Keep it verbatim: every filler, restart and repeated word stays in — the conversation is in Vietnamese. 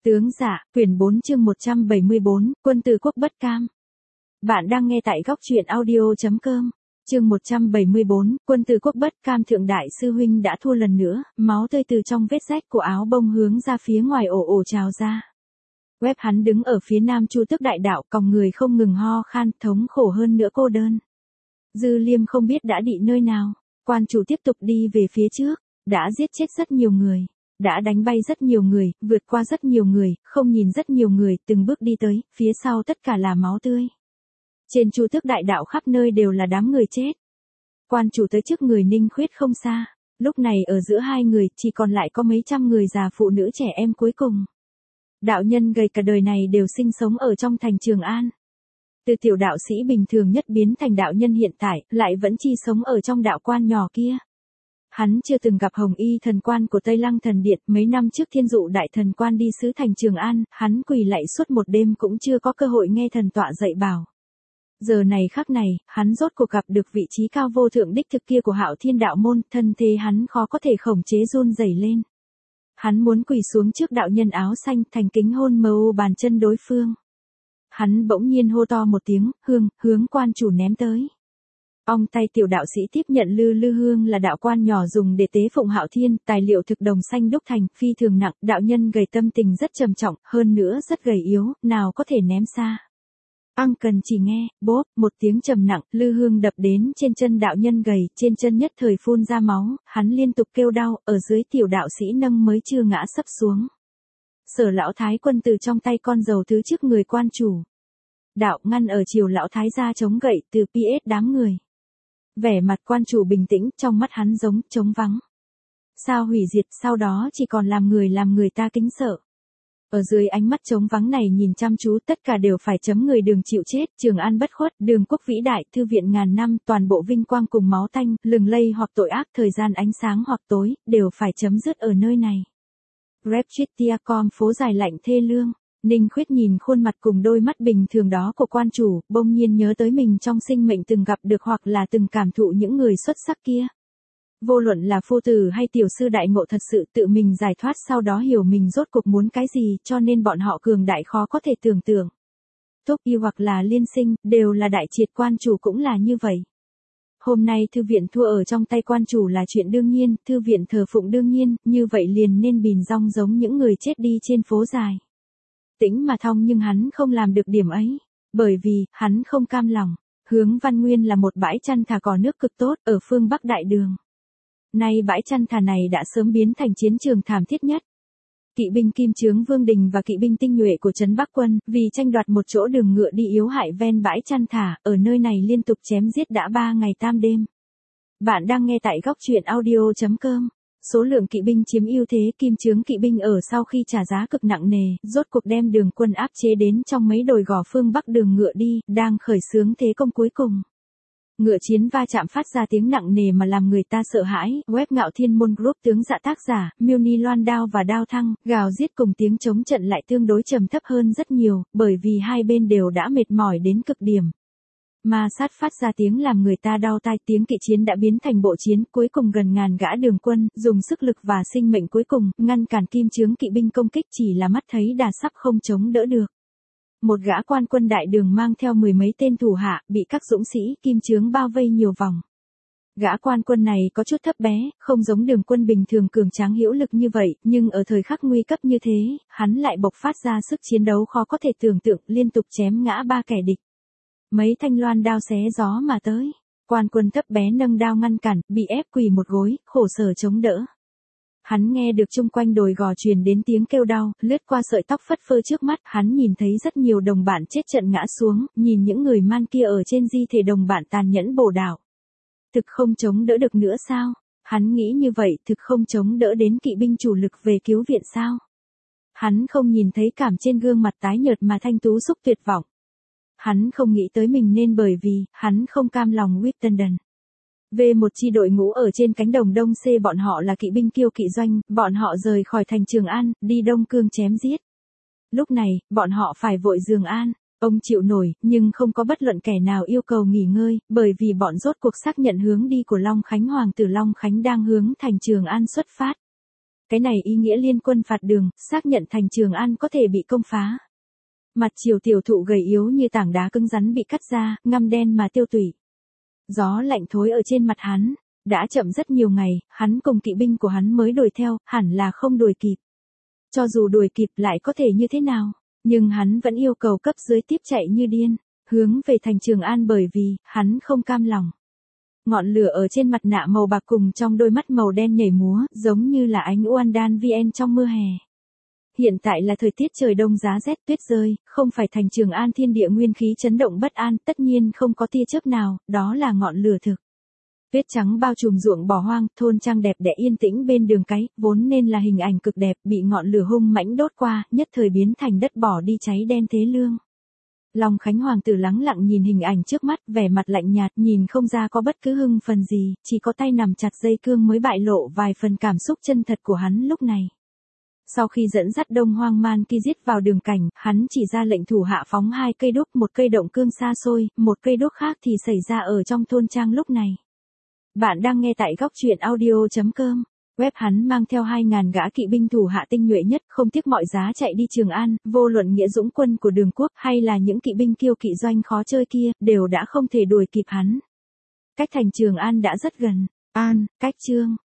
Tướng dạ, quyển bốn chương một trăm bảy mươi bốn, quân từ quốc bất cam. Bạn đang nghe tại góc truyện audio.com. Chương một trăm bảy mươi bốn, quân từ quốc bất cam. Thượng đại sư huynh đã thua lần nữa, máu tươi từ trong vết rách của áo bông hướng ra phía ngoài ổ ổ trào ra. Web hắn đứng ở phía nam Chu Tước đại đạo, còng người không ngừng ho khan, thống khổ hơn nữa cô đơn. Dư Liêm không biết đã đị nơi nào, quan chủ tiếp tục đi về phía trước, đã giết chết rất nhiều người. Đã đánh bay rất nhiều người, vượt qua rất nhiều người, không nhìn rất nhiều người, từng bước đi tới, phía sau tất cả là máu tươi. Trên Chu Tước đại đạo khắp nơi đều là đám người chết. Quan chủ tới trước người Ninh Khuyết không xa, lúc này ở giữa hai người, chỉ còn lại có mấy trăm người già phụ nữ trẻ em cuối cùng. Đạo nhân gầy cả đời này đều sinh sống ở trong thành Trường An. Từ tiểu đạo sĩ bình thường nhất biến thành đạo nhân hiện tại, lại vẫn chi sống ở trong đạo quan nhỏ kia. Hắn chưa từng gặp Hồng Y thần quan của Tây Lăng thần điện, mấy năm trước Thiên Dụ đại thần quan đi sứ thành Trường An, hắn quỳ lạy suốt một đêm cũng chưa có cơ hội nghe thần tọa dạy bảo. Giờ này khắc này, hắn rốt cuộc gặp được vị trí cao vô thượng đích thực kia của Hạo Thiên đạo môn, thân thế hắn khó có thể khống chế run rẩy lên. Hắn muốn quỳ xuống trước đạo nhân áo xanh, thành kính hôn mâu bàn chân đối phương. Hắn bỗng nhiên hô to một tiếng, hương, hướng quan chủ ném tới. Ong tay tiểu đạo sĩ tiếp nhận lư lư hương là đạo quan nhỏ dùng để tế phụng Hạo Thiên, tài liệu thực đồng xanh đúc thành, phi thường nặng, đạo nhân gầy tâm tình rất trầm trọng, hơn nữa rất gầy yếu, nào có thể ném xa. Ăng cần chỉ nghe, bốp, một tiếng trầm nặng, lư hương đập đến trên chân đạo nhân gầy, trên chân nhất thời phun ra máu, hắn liên tục kêu đau, ở dưới tiểu đạo sĩ nâng mới chưa ngã sấp xuống. Sở lão thái quân từ trong tay con dầu thứ trước người quan chủ. Đạo ngăn ở chiều lão thái gia chống gậy từ pê ét đám người. Vẻ mặt quan chủ bình tĩnh, trong mắt hắn giống trống vắng. Sao hủy diệt, sau đó chỉ còn làm người làm người ta kính sợ. Ở dưới ánh mắt trống vắng này nhìn chăm chú, tất cả đều phải chấm người đường chịu chết, Trường An bất khuất, Đường quốc vĩ đại, thư viện ngàn năm, toàn bộ vinh quang cùng máu tanh, lừng lây hoặc tội ác, thời gian ánh sáng hoặc tối, đều phải chấm dứt ở nơi này. Reptritia.com phố dài lạnh thê lương. Ninh Khuyết nhìn khuôn mặt cùng đôi mắt bình thường đó của quan chủ, bỗng nhiên nhớ tới mình trong sinh mệnh từng gặp được hoặc là từng cảm thụ những người xuất sắc kia. Vô luận là phu tử hay tiểu sư đại ngộ thật sự tự mình giải thoát sau đó hiểu mình rốt cuộc muốn cái gì, cho nên bọn họ cường đại khó có thể tưởng tượng. Túc y hoặc là liên sinh, đều là đại triệt, quan chủ cũng là như vậy. Hôm nay thư viện thua ở trong tay quan chủ là chuyện đương nhiên, thư viện thờ phụng đương nhiên, như vậy liền nên bìn rong giống những người chết đi trên phố dài. Tĩnh mà thong, nhưng hắn không làm được điểm ấy, bởi vì, hắn không cam lòng. Hướng Văn Nguyên là một bãi chăn thả cỏ nước cực tốt, ở phương Bắc Đại Đường. Nay bãi chăn thả này đã sớm biến thành chiến trường thảm thiết nhất. Kỵ binh Kim Chướng Vương Đình và kỵ binh tinh nhuệ của Trấn Bắc Quân, vì tranh đoạt một chỗ đường ngựa đi yếu hại ven bãi chăn thả, ở nơi này liên tục chém giết đã ba ngày tam đêm. Bạn đang nghe tại góc truyện audio.com. Số lượng kỵ binh chiếm ưu thế, Kim Chướng kỵ binh ở sau khi trả giá cực nặng nề, rốt cuộc đem Đường quân áp chế đến trong mấy đồi gò phương Bắc đường ngựa đi, đang khởi xướng thế công cuối cùng. Ngựa chiến va chạm phát ra tiếng nặng nề mà làm người ta sợ hãi. Web Ngạo Thiên Môn Group tướng dạ tác giả, Miêu Loan đao và đao thăng, gào giết cùng tiếng chống trận lại tương đối trầm thấp hơn rất nhiều, bởi vì hai bên đều đã mệt mỏi đến cực điểm. Ma sát phát ra tiếng làm người ta đau tai, tiếng kỵ chiến đã biến thành bộ chiến, cuối cùng gần ngàn gã đường quân, dùng sức lực và sinh mệnh cuối cùng, ngăn cản Kim Chướng kỵ binh công kích, chỉ là mắt thấy đà sắp không chống đỡ được. Một gã quan quân đại đường mang theo mười mấy tên thủ hạ, bị các dũng sĩ Kim Chướng bao vây nhiều vòng. Gã quan quân này có chút thấp bé, không giống Đường quân bình thường cường tráng hữu lực như vậy, nhưng ở thời khắc nguy cấp như thế, hắn lại bộc phát ra sức chiến đấu khó có thể tưởng tượng, liên tục chém ngã ba kẻ địch. Mấy thanh loan đao xé gió mà tới, quan quân thấp bé nâng đao ngăn cản, bị ép quỳ một gối, khổ sở chống đỡ. Hắn nghe được chung quanh đồi gò truyền đến tiếng kêu đau, lướt qua sợi tóc phất phơ trước mắt, hắn nhìn thấy rất nhiều đồng bạn chết trận ngã xuống, nhìn những người man kia ở trên di thể đồng bạn tàn nhẫn bổ đảo. Thực không chống đỡ được nữa sao? Hắn nghĩ như vậy, thực không chống đỡ đến kỵ binh chủ lực về cứu viện sao? Hắn không nhìn thấy cảm trên gương mặt tái nhợt mà thanh tú xúc tuyệt vọng. Hắn không nghĩ tới mình nên bởi vì, hắn không cam lòng Whittenden. Về một chi đội ngũ ở trên cánh đồng Đông C, bọn họ là kỵ binh Kiêu kỵ doanh, bọn họ rời khỏi thành Trường An, đi Đông Cương chém giết. Lúc này, bọn họ phải vội Giường An, ông chịu nổi, nhưng không có bất luận kẻ nào yêu cầu nghỉ ngơi, bởi vì bọn rốt cuộc xác nhận hướng đi của Long Khánh Hoàng tử Long Khánh đang hướng thành Trường An xuất phát. Cái này ý nghĩa liên quân phạt đường, xác nhận thành Trường An có thể bị công phá. Mặt Triều tiểu thụ gầy yếu như tảng đá cứng rắn bị cắt ra, ngăm đen mà tiêu tủy. Gió lạnh thối ở trên mặt hắn, đã chậm rất nhiều ngày, hắn cùng kỵ binh của hắn mới đuổi theo, hẳn là không đuổi kịp. Cho dù đuổi kịp lại có thể như thế nào, nhưng hắn vẫn yêu cầu cấp dưới tiếp chạy như điên, hướng về thành Trường An bởi vì, hắn không cam lòng. Ngọn lửa ở trên mặt nạ màu bạc cùng trong đôi mắt màu đen nhảy múa, giống như là ánh Uan Đan Vien trong mưa hè. Hiện tại là thời tiết trời đông giá rét tuyết rơi, không phải thành Trường An thiên địa nguyên khí chấn động bất an, tất nhiên không có tia chớp nào, đó là ngọn lửa thực. Tuyết trắng bao trùm ruộng bỏ hoang, thôn trang đẹp đẽ yên tĩnh bên đường cái, vốn nên là hình ảnh cực đẹp, bị ngọn lửa hung mãnh đốt qua, nhất thời biến thành đất bỏ đi cháy đen thế lương. Long Khánh hoàng tử lắng lặng nhìn hình ảnh trước mắt, vẻ mặt lạnh nhạt, nhìn không ra có bất cứ hưng phần gì, chỉ có tay nằm chặt dây cương mới bại lộ vài phần cảm xúc chân thật của hắn lúc này. Sau khi dẫn dắt Đông Hoang Man Ki giết vào đường cảnh, hắn chỉ ra lệnh thủ hạ phóng hai cây đuốc, một cây động cương xa xôi, một cây đuốc khác thì xảy ra ở trong thôn trang lúc này. Bạn đang nghe tại góc truyện audio chấm com. Web hắn mang theo hai ngàn gã kỵ binh thủ hạ tinh nhuệ nhất, không tiếc mọi giá chạy đi Trường An, vô luận nghĩa dũng quân của Đường Quốc hay là những kỵ binh kiêu kỵ doanh khó chơi kia, đều đã không thể đuổi kịp hắn. Cách thành Trường An đã rất gần. An, cách Trương,